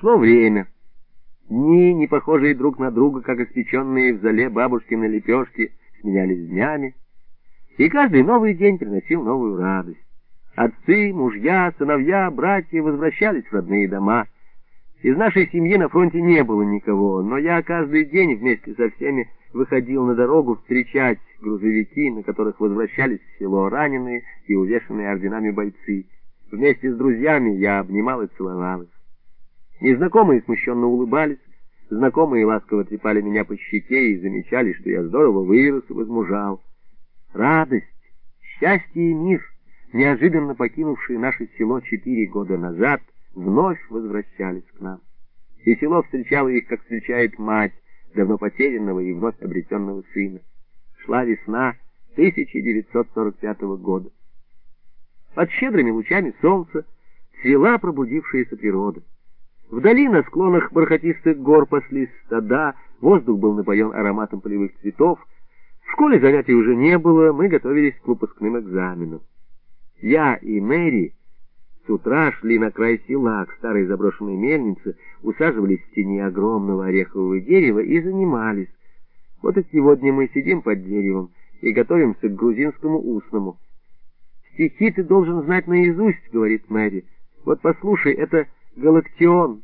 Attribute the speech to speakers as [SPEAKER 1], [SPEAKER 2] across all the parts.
[SPEAKER 1] Шло время. Дни, не похожие друг на друга, как испеченные в золе бабушкины лепешки, сменялись днями, и каждый новый день приносил новую радость. Отцы, мужья, сыновья, братья возвращались в родные дома. Из нашей семьи на фронте не было никого, но я каждый день вместе со всеми выходил на дорогу встречать грузовики, на которых возвращались в село раненые и увешанные орденами бойцы. Вместе с друзьями я обнимал и целовал их. Незнакомые смущенно улыбались, знакомые ласково трепали меня по щеке и замечали, что я здорово вырос и возмужал. Радость, счастье и мир, неожиданно покинувшие наше село 4 года назад, вновь возвращались к нам. И село встречало их, как встречает мать давно потерянного и вновь обретенного сына. Шла весна 1945 года. Под щедрыми лучами солнца цвела пробудившаяся природа. Вдали на склонах бархатистых гор паслись стада, воздух был напоен ароматом полевых цветов. В школе занятий уже не было, мы готовились к выпускным экзаменам. Я и Мэри с утра шли на край села, к старой заброшенной мельнице, усаживались в тени огромного орехового дерева и занимались. Вот и сегодня мы сидим под деревом и готовимся к грузинскому устному. «Стихи ты должен знать наизусть», — говорит Мэри. «Вот послушай, это Галактион».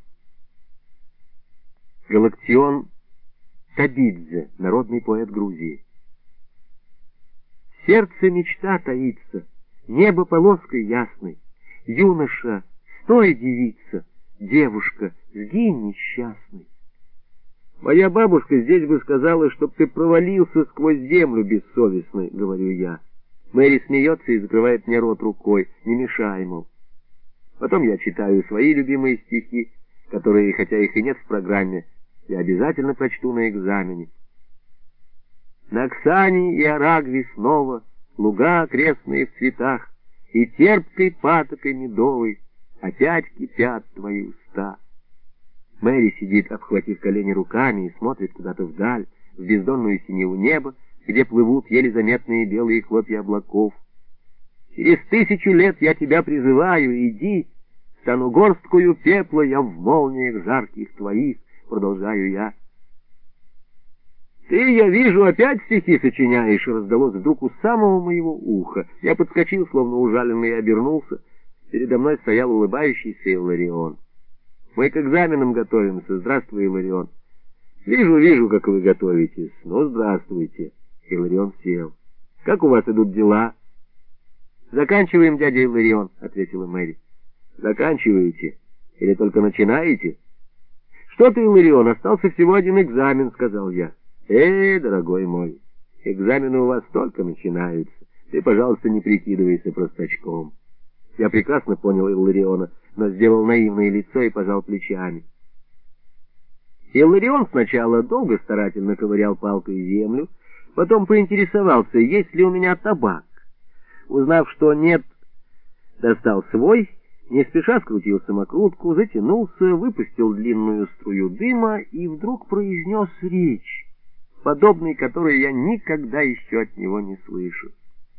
[SPEAKER 1] Галактион Табидзе, народный поэт Грузии. В сердце мечта таится, небо полоской ясной. Юноша, стой, девица, девушка, сгинь несчастный. Моя бабушка здесь бы сказала, чтоб ты провалился сквозь землю бессовестный, говорю я. Мэри смеется и закрывает мне рот рукой, не мешай, мол. Потом я читаю свои любимые стихи, которые, хотя их и нет в программе, я обязательно прочту на экзамене. На Оксане и Арагве снова луга окрестные в цветах, и терпкой патокой медовой опять кипят твои уста. Мэри сидит, обхватив колени руками, и смотрит куда-то вдаль, в бездонную синеву неба, где плывут еле заметные белые хлопья облаков. Через 1000 лет я тебя призываю, иди, стану горсткою пепла я в молниях жарких твоих, продолжаю я. «Ты, я вижу, опять стихи сочиняешь», — раздалось вдруг у самого моего уха. Я подскочил, словно ужаленный, и обернулся. Передо мной стоял улыбающийся Илларион. «Мы к экзаменам готовимся. Здравствуй, Илларион». «Вижу, как вы готовитесь. Ну, здравствуйте». Илларион сел. «Как у вас идут дела?» «Заканчиваем, дядя Илларион», — ответила Мэри. «Заканчиваете? Или только начинаете?» «Что ты, Илларион, остался всего один экзамен», — сказал я. Дорогой мой, экзамены у вас только начинаются. Ты, пожалуйста, не прикидывайся простачком». Я прекрасно понял Иллариона, но сделал наивное лицо и пожал плечами. Илларион сначала долго старательно ковырял палкой землю, потом поинтересовался, есть ли у меня табак. Узнав, что нет, достал свой, не спеша скрутил самокрутку, затянулся, выпустил длинную струю дыма и вдруг произнес речь, подобной которой я никогда еще от него не слышу.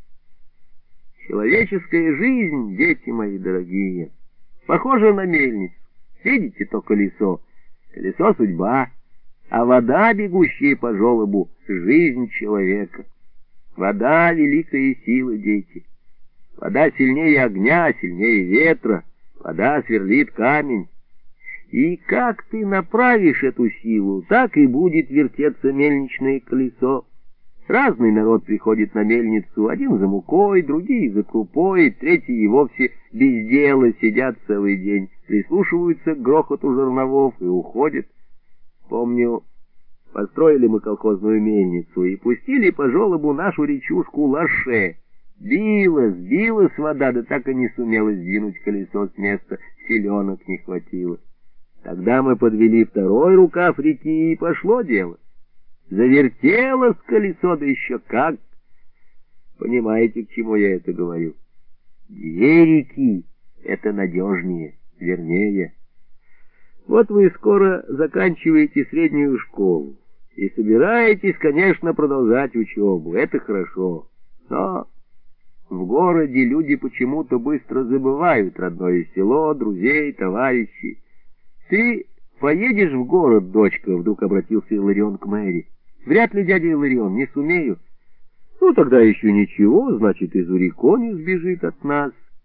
[SPEAKER 1] Человеческая жизнь, дети мои дорогие, похожа на мельницу. Видите то колесо? Колесо — судьба, а вода, бегущая по желобу, — жизнь человека. Вода — великая сила, дети. Вода сильнее огня, сильнее ветра. Вода сверлит камень. И как ты направишь эту силу, так и будет вертеться мельничное колесо. Разный народ приходит на мельницу, один за мукой, другие за крупой, третьи и вовсе без дела сидят целый день, прислушиваются к грохоту жерновов и уходят. Помню, построили мы колхозную мельницу и пустили по желобу нашу речушку Лаше. Сбилась вода, да так и не сумела сдвинуть колесо с места, селенок не хватило. Тогда мы подвели второй рукав реки, и пошло дело. Завертелось колесо, да еще как. Понимаете, к чему я это говорю? 2 реки — это надежнее, вернее. Вот вы скоро заканчиваете среднюю школу и собираетесь, конечно, продолжать учебу. Это хорошо. Но в городе люди почему-то быстро забывают родное село, друзей, товарищей. «Ты поедешь в город, дочка?» — вдруг обратился Иларион к Мэри. «Вряд ли, дядя Иларион, не сумею». «Ну, тогда еще ничего, значит, и Зурико не сбежит от нас».